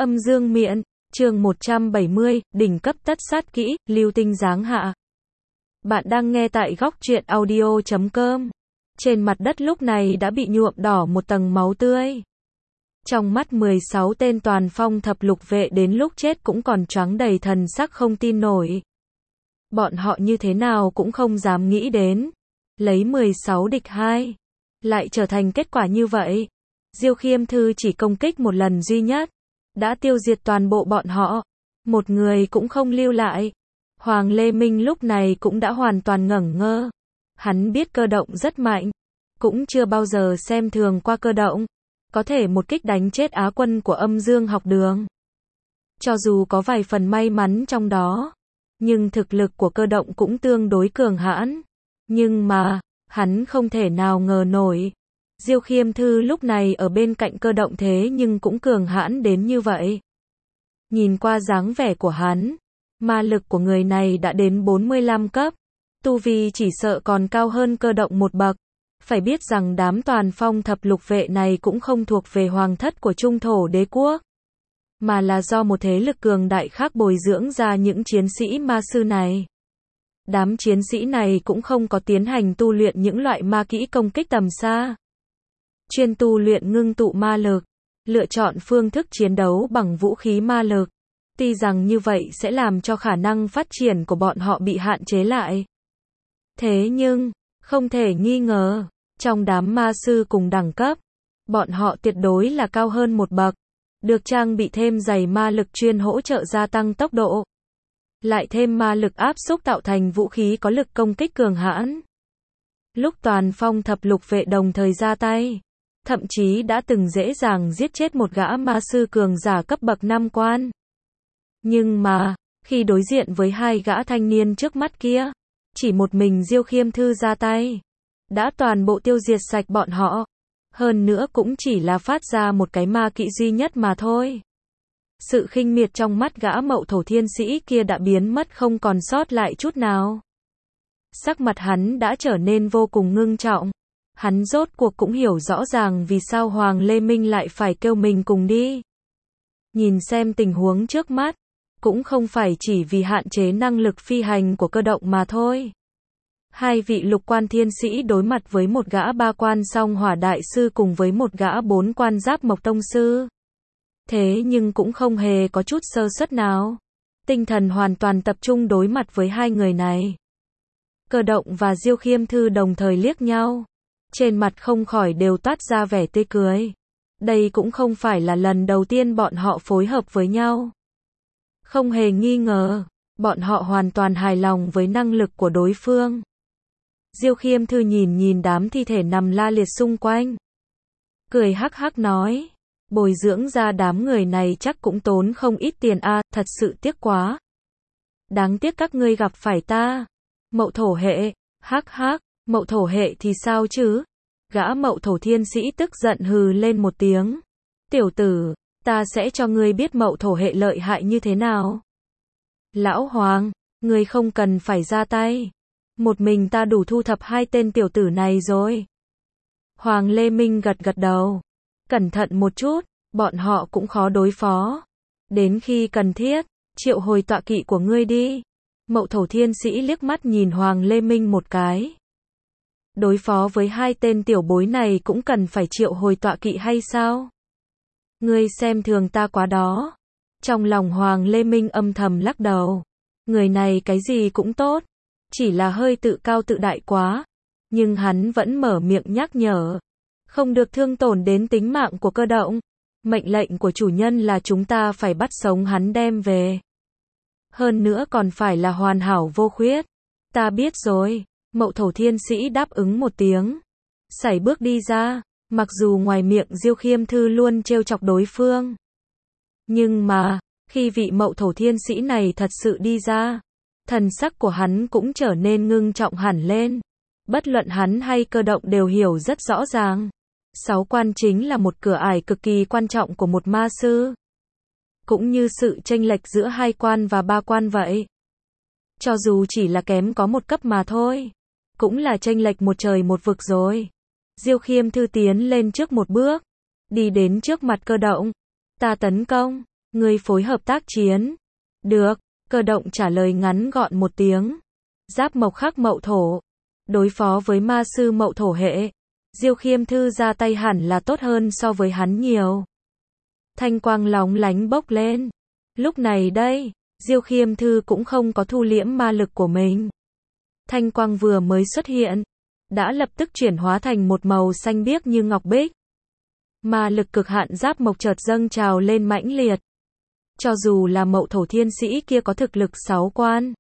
Âm dương miện, chương 170, đỉnh cấp tất sát kỹ, lưu tinh giáng hạ. Bạn đang nghe tại góc truyện audio.com. Trên mặt đất lúc này đã bị nhuộm đỏ một tầng máu tươi. Trong mắt 16 tên toàn phong thập lục vệ đến lúc chết cũng còn choáng đầy thần sắc không tin nổi. Bọn họ như thế nào cũng không dám nghĩ đến. Lấy 16 địch 2. Lại trở thành kết quả như vậy. Diêu Khiêm Thư chỉ công kích một lần duy nhất. Đã tiêu diệt toàn bộ bọn họ. Một người cũng không lưu lại. Hoàng Lê Minh lúc này cũng đã hoàn toàn ngẩn ngơ. Hắn biết cơ động rất mạnh. Cũng chưa bao giờ xem thường qua cơ động. Có thể một kích đánh chết Á quân của Âm Dương học đường. Cho dù có vài phần may mắn trong đó. Nhưng thực lực của cơ động cũng tương đối cường hãn. Nhưng mà, hắn không thể nào ngờ nổi. Diêu Khiêm Thư lúc này ở bên cạnh cơ động thế nhưng cũng cường hãn đến như vậy. Nhìn qua dáng vẻ của hắn, ma lực của người này đã đến 45 cấp. Tu vi chỉ sợ còn cao hơn cơ động một bậc. Phải biết rằng đám toàn phong thập lục vệ này cũng không thuộc về hoàng thất của Trung Thổ Đế quốc. Mà là do một thế lực cường đại khác bồi dưỡng ra những chiến sĩ ma sư này. Đám chiến sĩ này cũng không có tiến hành tu luyện những loại ma kỹ công kích tầm xa. Chuyên tu luyện ngưng tụ ma lực, lựa chọn phương thức chiến đấu bằng vũ khí ma lực. Tuy rằng như vậy sẽ làm cho khả năng phát triển của bọn họ bị hạn chế lại. Thế nhưng, không thể nghi ngờ, trong đám ma sư cùng đẳng cấp, bọn họ tuyệt đối là cao hơn một bậc. Được trang bị thêm giày ma lực chuyên hỗ trợ gia tăng tốc độ. Lại thêm ma lực áp xúc tạo thành vũ khí có lực công kích cường hãn. Lúc toàn phong thập lục vệ đồng thời ra tay, thậm chí đã từng dễ dàng giết chết một gã ma sư cường giả cấp bậc 5 quan. Nhưng mà, khi đối diện với hai gã thanh niên trước mắt kia, chỉ một mình Diêu Khiêm Thư ra tay, đã toàn bộ tiêu diệt sạch bọn họ. Hơn nữa cũng chỉ là phát ra một cái ma kỹ duy nhất mà thôi. Sự khinh miệt trong mắt gã Mậu Thổ Thiên Sĩ kia đã biến mất không còn sót lại chút nào. Sắc mặt hắn đã trở nên vô cùng ngưng trọng. Hắn rốt cuộc cũng hiểu rõ ràng vì sao Hoàng Lê Minh lại phải kêu mình cùng đi. Nhìn xem tình huống trước mắt, cũng không phải chỉ vì hạn chế năng lực phi hành của cơ động mà thôi. Hai vị lục quan thiên sĩ đối mặt với một gã ba quan song hỏa đại sư cùng với một gã bốn quan giáp mộc tông sư. Thế nhưng cũng không hề có chút sơ suất nào. Tinh thần hoàn toàn tập trung đối mặt với hai người này. Cơ động và Diêu Khiêm Thư đồng thời liếc nhau. Trên mặt không khỏi đều toát ra vẻ tươi cười. Đây cũng không phải là lần đầu tiên bọn họ phối hợp với nhau. Không hề nghi ngờ, bọn họ hoàn toàn hài lòng với năng lực của đối phương. Diêu Khiêm Thư nhìn đám thi thể nằm la liệt xung quanh. Cười hắc hắc nói, bồi dưỡng ra đám người này chắc cũng tốn không ít tiền a, thật sự tiếc quá. Đáng tiếc các ngươi gặp phải ta. Mậu Thổ hệ, hắc hắc, Mậu Thổ hệ thì sao chứ? Gã Mậu Thổ Thiên Sĩ tức giận hừ lên một tiếng. Tiểu tử, ta sẽ cho ngươi biết Mậu Thổ hệ lợi hại như thế nào. Lão Hoàng, ngươi không cần phải ra tay. Một mình ta đủ thu thập hai tên tiểu tử này rồi. Hoàng Lê Minh gật gật đầu. Cẩn thận một chút, bọn họ cũng khó đối phó. Đến khi cần thiết, triệu hồi tọa kỵ của ngươi đi. Mậu Thổ Thiên Sĩ liếc mắt nhìn Hoàng Lê Minh một cái. Đối phó với hai tên tiểu bối này cũng cần phải triệu hồi tọa kỵ hay sao? Ngươi xem thường ta quá đó. Trong lòng Hoàng Lê Minh âm thầm lắc đầu. Người này cái gì cũng tốt. Chỉ là hơi tự cao tự đại quá. Nhưng hắn vẫn mở miệng nhắc nhở. Không được thương tổn đến tính mạng của cơ động. Mệnh lệnh của chủ nhân là chúng ta phải bắt sống hắn đem về. Hơn nữa còn phải là hoàn hảo vô khuyết. Ta biết rồi. Mậu Thổ Thiên Sĩ đáp ứng một tiếng. Sải bước đi ra. Mặc dù ngoài miệng Diêu Khiêm Thư luôn trêu chọc đối phương. Nhưng mà, khi vị Mậu Thổ Thiên Sĩ này thật sự đi ra, thần sắc của hắn cũng trở nên ngưng trọng hẳn lên. Bất luận hắn hay cơ động đều hiểu rất rõ ràng. 6 quan chính là một cửa ải cực kỳ quan trọng của một ma sư. Cũng như sự chênh lệch giữa 2 quan và 3 quan vậy. Cho dù chỉ là kém có một cấp mà thôi, cũng là chênh lệch một trời một vực rồi. Diêu Khiêm Thư tiến lên trước một bước, đi đến trước mặt cơ động. Ta tấn công. Ngươi phối hợp tác chiến. Được, Cơ Động trả lời ngắn gọn một tiếng. Giáp mộc khắc mậu thổ. Đối phó với ma sư mậu thổ hệ, Diêu Khiêm Thư ra tay hẳn là tốt hơn so với hắn nhiều. Thanh quang lóng lánh bốc lên. Lúc này đây, Diêu Khiêm Thư cũng không có thu liễm ma lực của mình. Thanh quang vừa mới xuất hiện, đã lập tức chuyển hóa thành một màu xanh biếc như ngọc bích. Ma lực cực hạn giáp mộc chợt dâng trào lên mãnh liệt. Cho dù là mậu thổ thiên sĩ kia có thực lực 6 quan.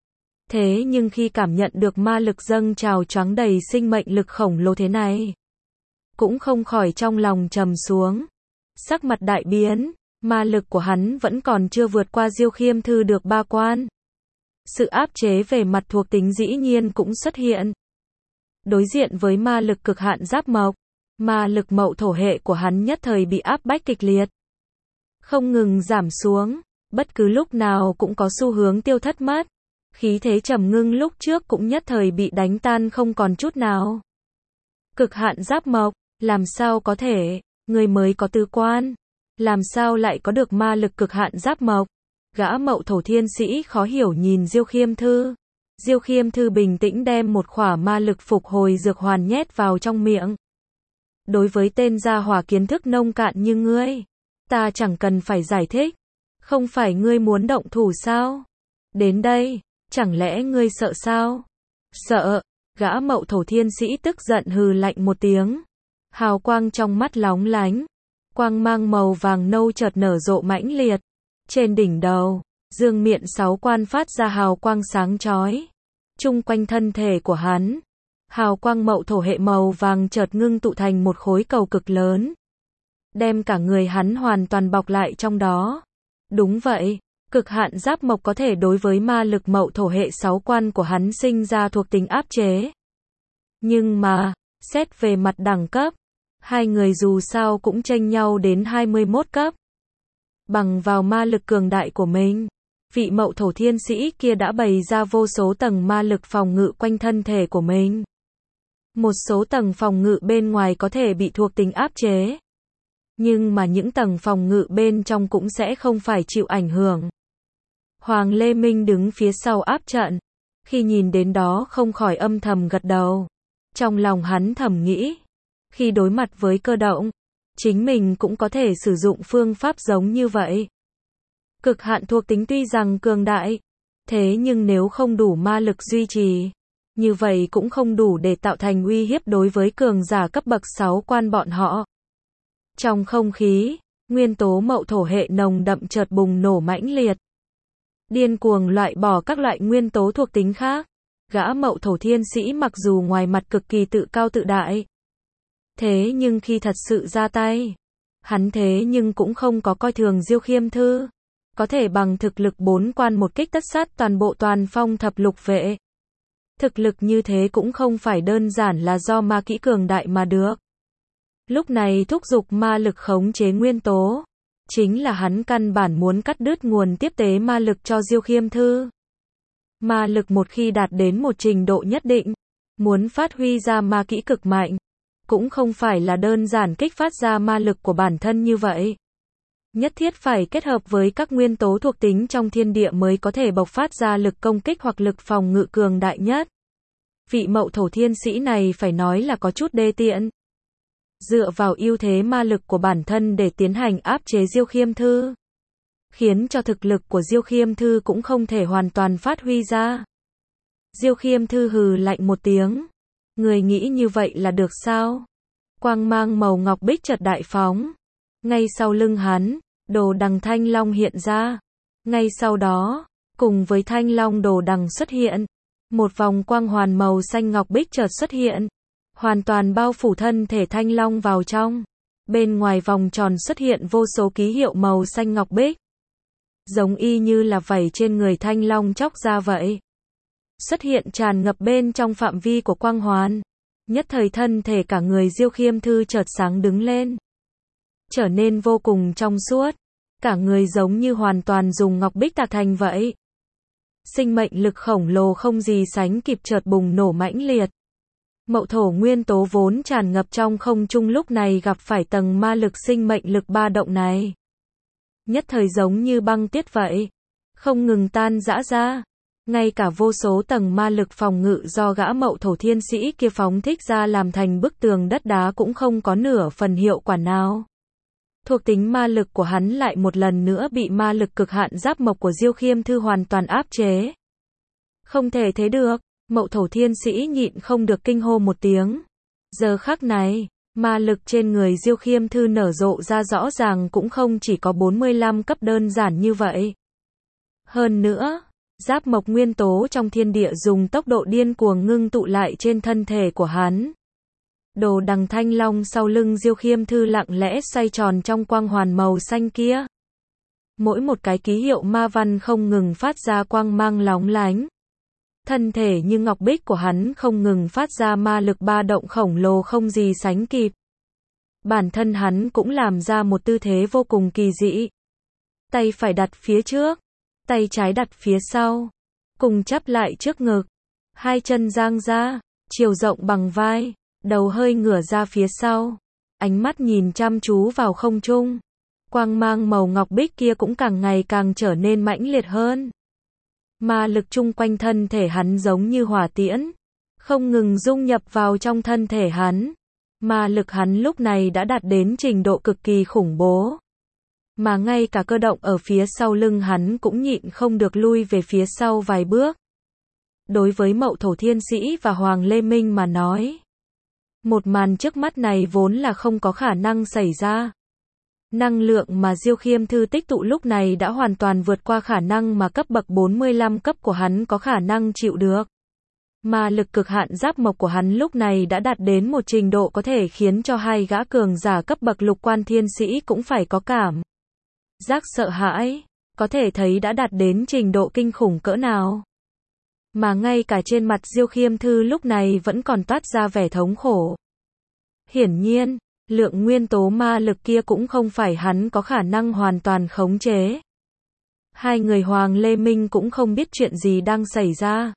Thế nhưng khi cảm nhận được ma lực dâng trào choáng đầy sinh mệnh lực khổng lồ thế này, cũng không khỏi trong lòng trầm xuống. Sắc mặt đại biến, ma lực của hắn vẫn còn chưa vượt qua Diêu Khiêm Thư được 3 quan. Sự áp chế về mặt thuộc tính dĩ nhiên cũng xuất hiện. Đối diện với ma lực cực hạn giáp mộc, ma lực mậu thổ hệ của hắn nhất thời bị áp bách kịch liệt. Không ngừng giảm xuống, bất cứ lúc nào cũng có xu hướng tiêu thất mất. Khí thế trầm ngưng lúc trước cũng nhất thời bị đánh tan không còn chút nào. Cực hạn giáp mộc, làm sao có thể, người mới có 4 quan, làm sao lại có được ma lực cực hạn giáp mộc? Gã mậu thổ thiên sĩ khó hiểu nhìn Diêu Khiêm Thư. Diêu Khiêm Thư bình tĩnh đem một khỏa ma lực phục hồi dược hoàn nhét vào trong miệng. Đối với tên gia hỏa kiến thức nông cạn như ngươi, ta chẳng cần phải giải thích. Không phải ngươi muốn động thủ sao? Đến đây, chẳng lẽ ngươi sợ sao? Sợ, gã mậu thổ thiên sĩ tức giận hừ lạnh một tiếng. Hào quang trong mắt lóng lánh. Quang mang màu vàng nâu chợt nở rộ mãnh liệt. Trên đỉnh đầu, dương miện 6 quan phát ra hào quang sáng chói. Chung quanh thân thể của hắn, hào quang mậu thổ hệ màu vàng chợt ngưng tụ thành một khối cầu cực lớn. Đem cả người hắn hoàn toàn bọc lại trong đó. Đúng vậy, cực hạn giáp mộc có thể đối với ma lực mậu thổ hệ 6 quan của hắn sinh ra thuộc tính áp chế. Nhưng mà, xét về mặt đẳng cấp, hai người dù sao cũng chênh nhau đến 21 cấp. Bằng vào ma lực cường đại của mình, vị mậu thổ thiên sĩ kia đã bày ra vô số tầng ma lực phòng ngự quanh thân thể của mình. Một số tầng phòng ngự bên ngoài có thể bị thuộc tính áp chế. Nhưng mà những tầng phòng ngự bên trong cũng sẽ không phải chịu ảnh hưởng. Hoàng Lê Minh đứng phía sau áp trận. Khi nhìn đến đó không khỏi âm thầm gật đầu. Trong lòng hắn thầm nghĩ. Khi đối mặt với Cơ Động, chính mình cũng có thể sử dụng phương pháp giống như vậy. Cực hạn thuộc tính tuy rằng cường đại, thế nhưng nếu không đủ ma lực duy trì, như vậy cũng không đủ để tạo thành uy hiếp đối với cường giả cấp bậc 6 quan bọn họ. Trong không khí, nguyên tố mậu thổ hệ nồng đậm chợt bùng nổ mãnh liệt. Điên cuồng loại bỏ các loại nguyên tố thuộc tính khác. Gã mậu thổ thiên sĩ mặc dù ngoài mặt cực kỳ tự cao tự đại, thế nhưng khi thật sự ra tay, hắn thế nhưng cũng không có coi thường Diêu Khiêm Thư. Có thể bằng thực lực 4 quan một kích tất sát toàn bộ toàn phong thập lục vệ. Thực lực như thế cũng không phải đơn giản là do ma kỹ cường đại mà được. Lúc này thúc giục ma lực khống chế nguyên tố, chính là hắn căn bản muốn cắt đứt nguồn tiếp tế ma lực cho Diêu Khiêm Thư. Ma lực một khi đạt đến một trình độ nhất định, muốn phát huy ra ma kỹ cực mạnh, cũng không phải là đơn giản kích phát ra ma lực của bản thân như vậy. Nhất thiết phải kết hợp với các nguyên tố thuộc tính trong thiên địa mới có thể bộc phát ra lực công kích hoặc lực phòng ngự cường đại nhất. Vị mậu thổ thiên sĩ này phải nói là có chút đê tiện. Dựa vào ưu thế ma lực của bản thân để tiến hành áp chế Diêu Khiêm Thư, khiến cho thực lực của Diêu Khiêm Thư cũng không thể hoàn toàn phát huy ra. Diêu Khiêm Thư hừ lạnh một tiếng. Người nghĩ như vậy là được sao? Quang mang màu ngọc bích chợt đại phóng. Ngay sau lưng hắn, đồ đằng thanh long hiện ra. Ngay sau đó, cùng với thanh long đồ đằng xuất hiện, một vòng quang hoàn màu xanh ngọc bích chợt xuất hiện, hoàn toàn bao phủ thân thể thanh long vào trong. Bên ngoài vòng tròn xuất hiện vô số ký hiệu màu xanh ngọc bích, giống y như là vảy trên người thanh long chóc ra vậy. Xuất hiện tràn ngập bên trong phạm vi của quang hoàn. Nhất thời thân thể cả người Diêu Khiêm Thư chợt sáng đứng lên, trở nên vô cùng trong suốt, cả người giống như hoàn toàn dùng ngọc bích tạc thành vậy. Sinh mệnh lực khổng lồ không gì sánh kịp chợt bùng nổ mãnh liệt. Mậu thổ nguyên tố vốn tràn ngập trong không trung lúc này gặp phải tầng ma lực sinh mệnh lực ba động này. nhất thời giống như băng tuyết vậy, không ngừng tan rã ra. Ngay cả vô số tầng ma lực phòng ngự do gã Mậu Thổ Thiên Sĩ kia phóng thích ra làm thành bức tường đất đá cũng không có nửa phần hiệu quả nào. Thuộc tính ma lực của hắn lại một lần nữa bị ma lực cực hạn giáp mộc của Diêu Khiêm Thư hoàn toàn áp chế. Không thể thế được, Mậu Thổ Thiên Sĩ nhịn không được kinh hô một tiếng. Giờ khắc này, ma lực trên người Diêu Khiêm Thư nở rộ ra rõ ràng cũng không chỉ có 45 cấp đơn giản như vậy. Hơn nữa, giáp mộc nguyên tố trong thiên địa dùng tốc độ điên cuồng ngưng tụ lại trên thân thể của hắn. Đồ đằng thanh long sau lưng Diêu Khiêm Thư lặng lẽ xoay tròn trong quang hoàn màu xanh kia. Mỗi một cái ký hiệu ma văn không ngừng phát ra quang mang lóng lánh. Thân thể như ngọc bích của hắn không ngừng phát ra ma lực ba động khổng lồ không gì sánh kịp. Bản thân hắn cũng làm ra một tư thế vô cùng kỳ dị. Tay phải đặt phía trước, tay trái đặt phía sau, cùng chắp lại trước ngực. Hai chân dang ra, chiều rộng bằng vai, đầu hơi ngửa ra phía sau. Ánh mắt nhìn chăm chú vào không trung. Quang mang màu ngọc bích kia cũng càng ngày càng trở nên mãnh liệt hơn. Ma lực chung quanh thân thể hắn giống như hỏa tiễn, không ngừng dung nhập vào trong thân thể hắn. Ma lực hắn lúc này đã đạt đến trình độ cực kỳ khủng bố. Mà ngay cả cơ động ở phía sau lưng hắn cũng nhịn không được lui về phía sau vài bước. Đối với Mậu Thổ Thiên Sĩ và Hoàng Lê Minh mà nói, một màn trước mắt này vốn là không có khả năng xảy ra. Năng lượng mà Diêu Khiêm Thư tích tụ lúc này đã hoàn toàn vượt qua khả năng mà cấp bậc 45 cấp của hắn có khả năng chịu được. Ma lực cực hạn giáp mộc của hắn lúc này đã đạt đến một trình độ có thể khiến cho hai gã cường giả cấp bậc lục quan thiên sĩ cũng phải có cảm giác sợ hãi, có thể thấy đã đạt đến trình độ kinh khủng cỡ nào. Mà ngay cả trên mặt Diêu Khiêm Thư lúc này vẫn còn toát ra vẻ thống khổ. Hiển nhiên, lượng nguyên tố ma lực kia cũng không phải hắn có khả năng hoàn toàn khống chế. Hai người Hoàng Lê Minh cũng không biết chuyện gì đang xảy ra.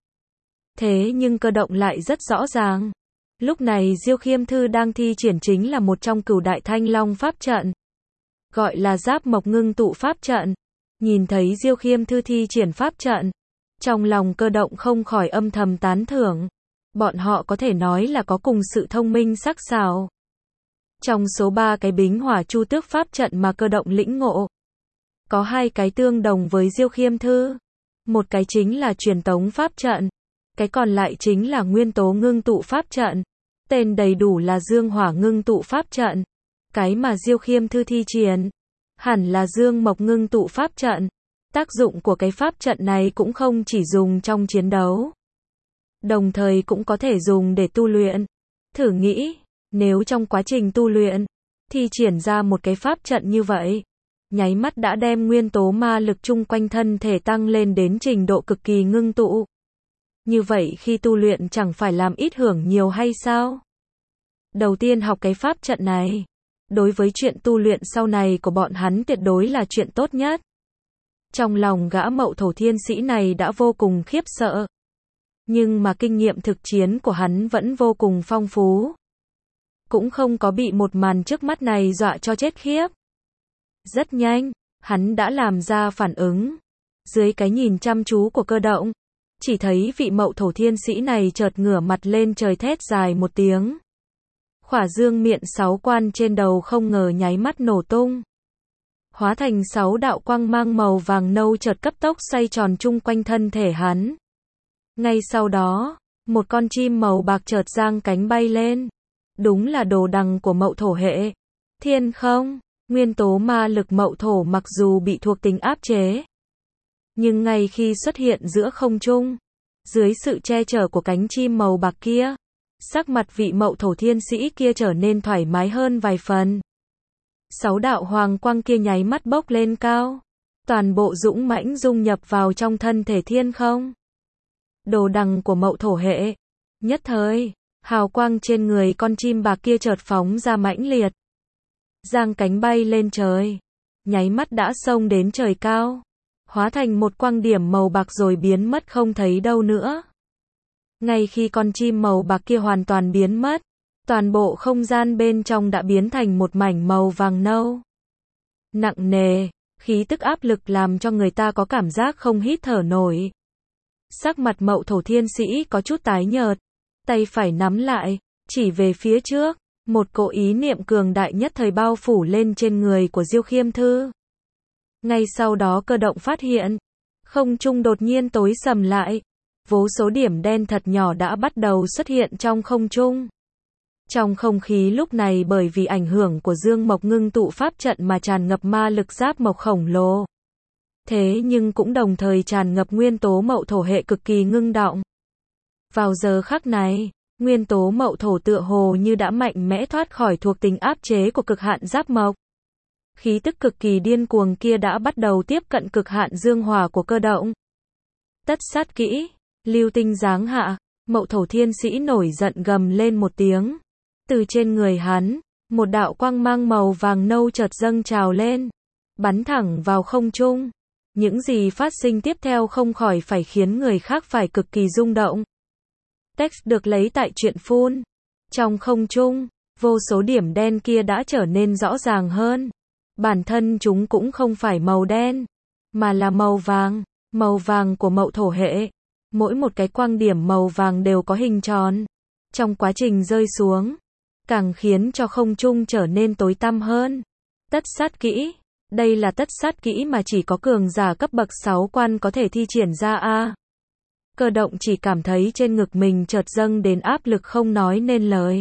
Thế nhưng cơ động lại rất rõ ràng. Lúc này Diêu Khiêm Thư đang thi triển chính là một trong cửu đại thanh long pháp trận. Gọi là giáp mộc ngưng tụ pháp trận. Nhìn thấy Diêu Khiêm Thư thi triển pháp trận, trong lòng cơ động không khỏi âm thầm tán thưởng. Bọn họ có thể nói là có cùng sự thông minh sắc sảo. Trong số 3 cái bính hỏa chu tước pháp trận mà cơ động lĩnh ngộ, có 2 cái tương đồng với Diêu Khiêm Thư. Một cái chính là truyền tống pháp trận, cái còn lại chính là nguyên tố ngưng tụ pháp trận. Tên đầy đủ là dương hỏa ngưng tụ pháp trận. Cái mà Diêu Khiêm Thư thi triển hẳn là dương mộc ngưng tụ pháp trận. Tác dụng của cái pháp trận này cũng không chỉ dùng trong chiến đấu, đồng thời cũng có thể dùng để tu luyện. Thử nghĩ, nếu trong quá trình tu luyện, thi triển ra một cái pháp trận như vậy, nháy mắt đã đem nguyên tố ma lực chung quanh thân thể tăng lên đến trình độ cực kỳ ngưng tụ. Như vậy khi tu luyện chẳng phải làm ít hưởng nhiều hay sao? Đầu tiên học cái pháp trận này, đối với chuyện tu luyện sau này của bọn hắn tuyệt đối là chuyện tốt nhất. Trong lòng gã Mậu Thổ Thiên Sĩ này đã vô cùng khiếp sợ. Nhưng mà kinh nghiệm thực chiến của hắn vẫn vô cùng phong phú. Cũng không có bị một màn trước mắt này dọa cho chết khiếp. Rất nhanh, hắn đã làm ra phản ứng. Dưới cái nhìn chăm chú của cơ động, chỉ thấy vị Mậu Thổ Thiên Sĩ này chợt ngửa mặt lên trời thét dài một tiếng. Khỏa dương miệng 6 quan trên đầu không ngờ nháy mắt nổ tung. Hóa thành 6 đạo quang mang màu vàng nâu chợt cấp tốc xoay tròn chung quanh thân thể hắn. Ngay sau đó, một con chim màu bạc chợt giang cánh bay lên. Đúng là đồ đằng của Mậu Thổ hệ. Thiên không, nguyên tố ma lực Mậu Thổ mặc dù bị thuộc tính áp chế, nhưng ngay khi xuất hiện giữa không trung, dưới sự che chở của cánh chim màu bạc kia, sắc mặt vị Mậu Thổ Thiên Sĩ kia trở nên thoải mái hơn vài phần. 6 đạo hoàng quang kia nháy mắt bốc lên cao, toàn bộ dũng mãnh dung nhập vào trong thân thể thiên không. Đồ đằng của Mậu Thổ hệ. Nhất thời, hào quang trên người con chim bạc kia chợt phóng ra mãnh liệt, giang cánh bay lên trời, nháy mắt đã xông đến trời cao, hóa thành một quang điểm màu bạc rồi biến mất không thấy đâu nữa. Ngay khi con chim màu bạc kia hoàn toàn biến mất, toàn bộ không gian bên trong đã biến thành một mảnh màu vàng nâu. Nặng nề, Khí tức áp lực làm cho người ta có cảm giác không hít thở nổi. Sắc mặt Mậu Thổ Thiên Sĩ có chút tái nhợt, tay phải nắm lại, chỉ về phía trước, một cỗ ý niệm cường đại nhất thời bao phủ lên trên người của Diêu Khiêm Thư. Ngay sau đó Cơ Động phát hiện, không trung đột nhiên tối sầm lại, vô số điểm đen thật nhỏ đã bắt đầu xuất hiện trong không trung. Trong không khí lúc này bởi vì ảnh hưởng của Dương Mộc ngưng tụ pháp trận mà tràn ngập ma lực giáp mộc khổng lồ. Thế nhưng cũng đồng thời tràn ngập nguyên tố Mậu Thổ hệ cực kỳ ngưng động. Vào giờ khắc này, nguyên tố Mậu Thổ tựa hồ như đã mạnh mẽ thoát khỏi thuộc tính áp chế của cực hạn giáp mộc. Khí tức cực kỳ điên cuồng kia đã bắt đầu tiếp cận cực hạn dương hỏa của Cơ Động. Tất sát kỹ, lưu tinh giáng hạ, Mậu Thổ Thiên Sĩ nổi giận gầm lên một tiếng. Từ trên người hắn, một đạo quang mang màu vàng nâu chợt dâng trào lên, bắn thẳng vào không trung. Những gì phát sinh tiếp theo không khỏi phải khiến người khác phải cực kỳ rung động. Text được lấy tại truyện phun. Trong không trung, vô số điểm đen kia đã trở nên rõ ràng hơn. Bản thân chúng cũng không phải màu đen, mà là màu vàng của Mậu Thổ hệ. Mỗi một cái quang điểm màu vàng đều có hình tròn. Trong quá trình rơi xuống, càng khiến cho không trung trở nên tối tăm hơn. Tất sát kỹ. Đây là tất sát kỹ mà chỉ có cường giả cấp bậc 6 quan có thể thi triển ra a. Cơ Động chỉ cảm thấy trên ngực mình chợt dâng đến áp lực không nói nên lời.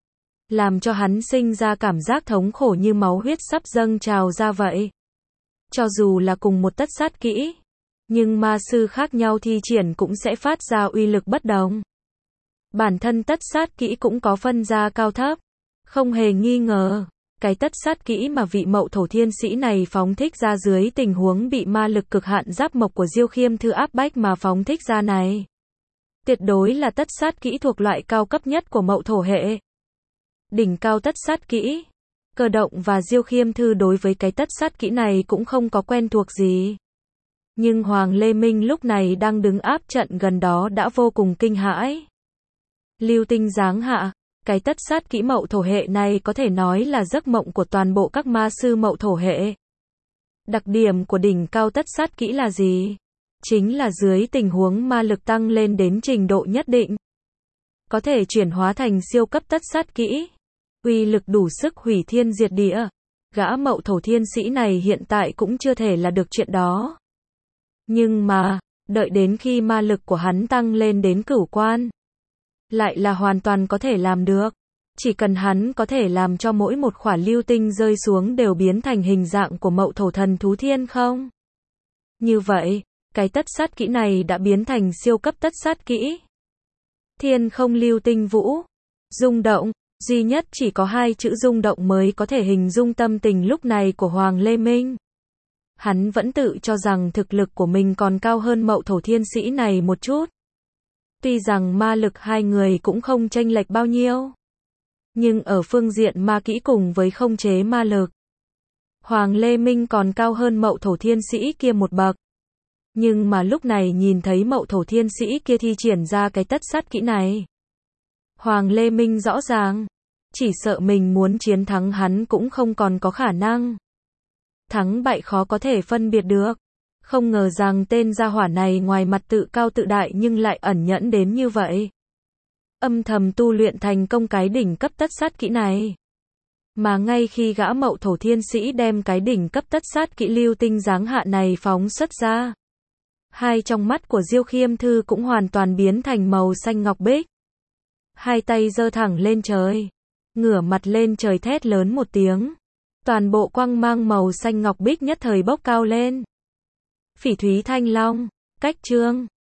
Làm cho hắn sinh ra cảm giác thống khổ như máu huyết sắp dâng trào ra vậy. Cho dù là cùng một tất sát kỹ, nhưng ma sư khác nhau thi triển cũng sẽ phát ra uy lực bất đồng. Bản thân tất sát kỹ cũng có phân ra cao thấp. Không hề nghi ngờ, cái tất sát kỹ mà vị Mậu Thổ Thiên Sĩ này phóng thích ra dưới tình huống bị ma lực cực hạn giáp mộc của Diêu Khiêm Thư áp bách mà phóng thích ra này. Tuyệt đối là tất sát kỹ thuộc loại cao cấp nhất của Mậu Thổ hệ. Đỉnh cao tất sát kỹ. Cơ Động và Diêu Khiêm Thư đối với cái tất sát kỹ này cũng không có quen thuộc gì. Nhưng Hoàng Lê Minh lúc này đang đứng áp trận gần đó đã vô cùng kinh hãi. Lưu tinh giáng hạ, cái tất sát kỹ Mậu Thổ hệ này có thể nói là giấc mộng của toàn bộ các ma sư Mậu Thổ hệ. Đặc điểm của đỉnh cao tất sát kỹ là gì? Chính là dưới tình huống ma lực tăng lên đến trình độ nhất định, có thể chuyển hóa thành siêu cấp tất sát kỹ. Uy lực đủ sức hủy thiên diệt địa. Gã Mậu Thổ Thiên Sĩ này hiện tại cũng chưa thể là được chuyện đó. Nhưng mà, đợi đến khi ma lực của hắn tăng lên đến cửu quan, lại là hoàn toàn có thể làm được. Chỉ cần hắn có thể làm cho mỗi một khỏa lưu tinh rơi xuống đều biến thành hình dạng của Mậu Thổ thần thú thiên không. Như vậy, cái tất sát kỹ này đã biến thành siêu cấp tất sát kỹ. Thiên không lưu tinh vũ. Rung động. Duy nhất chỉ có hai chữ rung động mới có thể hình dung tâm tình lúc này của Hoàng Lê Minh. Hắn vẫn tự cho rằng thực lực của mình còn cao hơn Mậu Thổ Thiên Sĩ này một chút. Tuy rằng ma lực hai người cũng không chênh lệch bao nhiêu, nhưng ở phương diện ma kỹ cùng với khống chế ma lực, Hoàng Lê Minh còn cao hơn Mậu Thổ Thiên Sĩ kia một bậc. Nhưng mà lúc này nhìn thấy Mậu Thổ Thiên Sĩ kia thi triển ra cái tất sát kỹ này, Hoàng Lê Minh rõ ràng, chỉ sợ mình muốn chiến thắng hắn cũng không còn có khả năng. Thắng bại khó có thể phân biệt được. Không ngờ rằng tên gia hỏa này ngoài mặt tự cao tự đại nhưng lại ẩn nhẫn đến như vậy. Âm thầm tu luyện thành công cái đỉnh cấp tất sát kỹ này. Mà ngay khi gã Mậu Thổ Thiên Sĩ đem cái đỉnh cấp tất sát kỹ lưu tinh giáng hạ này phóng xuất ra, hai trong mắt của Diêu Khiêm Thư cũng hoàn toàn biến thành màu xanh ngọc bích. Hai tay giơ thẳng lên trời, ngửa mặt lên trời thét lớn một tiếng. Toàn bộ quang mang màu xanh ngọc bích nhất thời bốc cao lên. Phỉ thúy thanh long, cách chương.